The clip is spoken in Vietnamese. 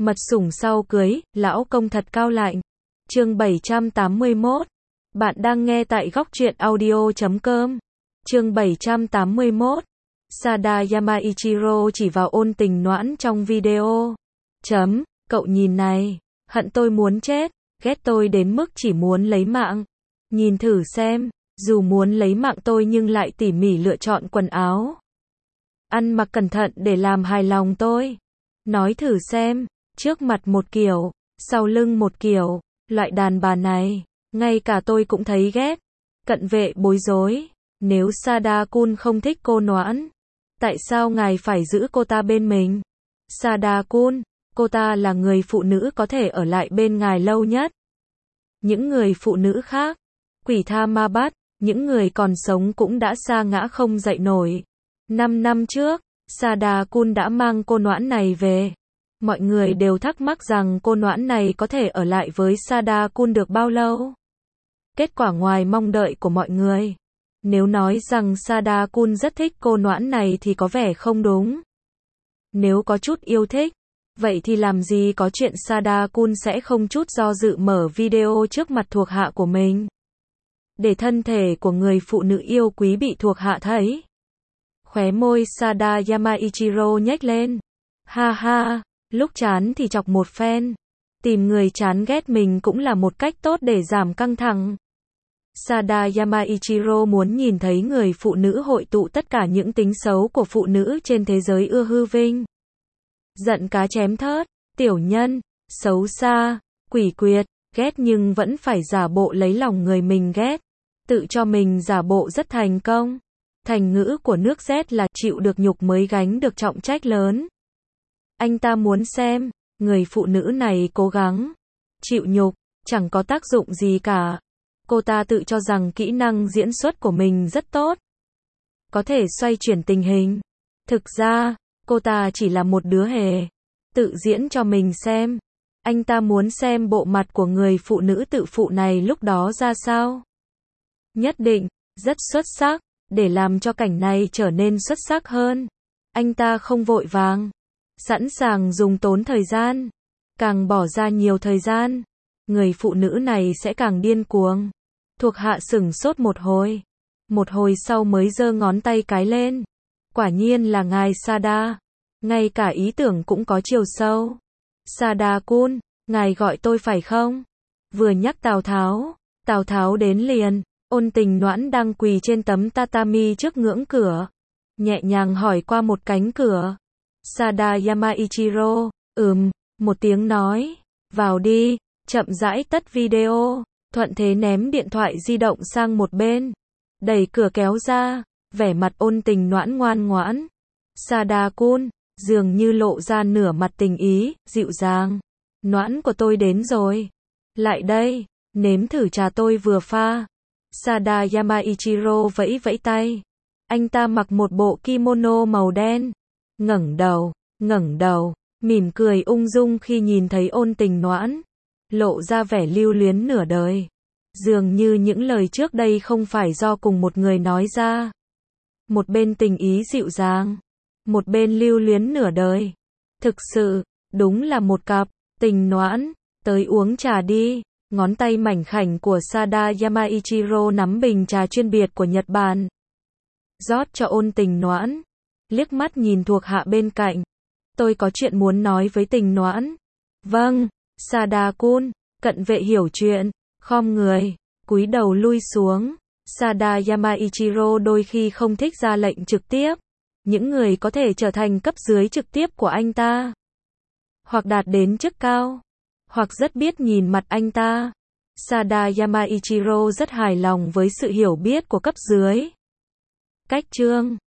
Mật sủng sau cưới, lão công thật cao lạnh. Chương 781. Bạn đang nghe tại góc truyện audio.com. Chương 781. Sada Yamaichiro chỉ vào ôn tình noãn trong video. Cậu nhìn này, hận tôi muốn chết, ghét tôi đến mức chỉ muốn lấy mạng. Nhìn thử xem, dù muốn lấy mạng tôi nhưng lại tỉ mỉ lựa chọn quần áo. Ăn mặc cẩn thận để làm hài lòng tôi. Nói thử xem, trước mặt một kiểu, sau lưng một kiểu, loại đàn bà này, ngay cả tôi cũng thấy ghét. Cận vệ bối rối, nếu Sada-kun không thích cô noãn, tại sao ngài phải giữ cô ta bên mình? Sada-kun, cô ta là người phụ nữ có thể ở lại bên ngài lâu nhất. Những người phụ nữ khác, quỷ tha ma bắt, những người còn sống cũng đã sa ngã không dậy nổi. 5 năm trước, Sada-kun đã mang cô noãn này về. Mọi người đều thắc mắc rằng cô noãn này có thể ở lại với Sada-kun được bao lâu. Kết quả ngoài mong đợi của mọi người. Nếu nói rằng Sada-kun rất thích cô noãn này thì có vẻ không đúng. Nếu có chút yêu thích, vậy thì làm gì có chuyện Sada-kun sẽ không chút do dự mở video trước mặt thuộc hạ của mình. Để thân thể của người phụ nữ yêu quý bị thuộc hạ thấy. Khóe môi Sada Yamaichiro nhếch lên. Ha ha, lúc chán thì chọc một phen. Tìm người chán ghét mình cũng là một cách tốt để giảm căng thẳng. Sada Yamaichiro muốn nhìn thấy người phụ nữ hội tụ tất cả những tính xấu của phụ nữ trên thế giới ưa hư vinh. Giận cá chém thớt, tiểu nhân, xấu xa, quỷ quyệt, ghét nhưng vẫn phải giả bộ lấy lòng người mình ghét. Tự cho mình giả bộ rất thành công. Thành ngữ của nước Z là chịu được nhục mới gánh được trọng trách lớn. Anh ta muốn xem, người phụ nữ này cố gắng chịu nhục, chẳng có tác dụng gì cả. Cô ta tự cho rằng kỹ năng diễn xuất của mình rất tốt. Có thể xoay chuyển tình hình. Thực ra, cô ta chỉ là một đứa hề. Tự diễn cho mình xem. Anh ta muốn xem bộ mặt của người phụ nữ tự phụ này lúc đó ra sao. Nhất định, rất xuất sắc. Để làm cho cảnh này trở nên xuất sắc hơn. Anh ta không vội vàng. Sẵn sàng dùng tốn thời gian. Càng bỏ ra nhiều thời gian, người phụ nữ này sẽ càng điên cuồng. Thuộc hạ sửng sốt một hồi. Một hồi sau mới giơ ngón tay cái lên. Quả nhiên là ngài Sada. Ngay cả ý tưởng cũng có chiều sâu. Sada-kun, ngài gọi tôi phải không? Vừa nhắc Tào Tháo đến liền. Ôn tình noãn đang quỳ trên tấm tatami trước ngưỡng cửa. Nhẹ nhàng hỏi qua một cánh cửa. Sada Yamaichiro, một tiếng nói. Vào đi, chậm rãi tắt video. Thuận thế ném điện thoại di động sang một bên. Đẩy cửa kéo ra. Vẻ mặt ôn tình noãn ngoan ngoãn. Sada-kun, dường như lộ ra nửa mặt tình ý, dịu dàng. Noãn của tôi đến rồi. Lại đây, nếm thử trà tôi vừa pha. Sada Yamaichiro vẫy vẫy tay. Anh ta mặc một bộ kimono màu đen. ngẩng đầu, mỉm cười ung dung khi nhìn thấy ôn tình noãn. Lộ ra vẻ lưu luyến nửa đời. Dường như những lời trước đây không phải do cùng một người nói ra. Một bên tình ý dịu dàng. Một bên lưu luyến nửa đời. Thực sự, đúng là một cặp. Tình noãn, tới uống trà đi. Ngón tay mảnh khảnh của Sada Yamaichiro nắm bình trà chuyên biệt của Nhật Bản. Rót cho ôn tình noãn. Liếc mắt nhìn thuộc hạ bên cạnh. Tôi có chuyện muốn nói với tình noãn. Vâng, Sada-kun, cận vệ hiểu chuyện, khom người, cúi đầu lui xuống. Sada Yamaichiro đôi khi không thích ra lệnh trực tiếp. Những người có thể trở thành cấp dưới trực tiếp của anh ta. Hoặc đạt đến chức cao. Hoặc rất biết nhìn mặt anh ta. Sada Yamaichiro rất hài lòng với sự hiểu biết của cấp dưới. Cách chương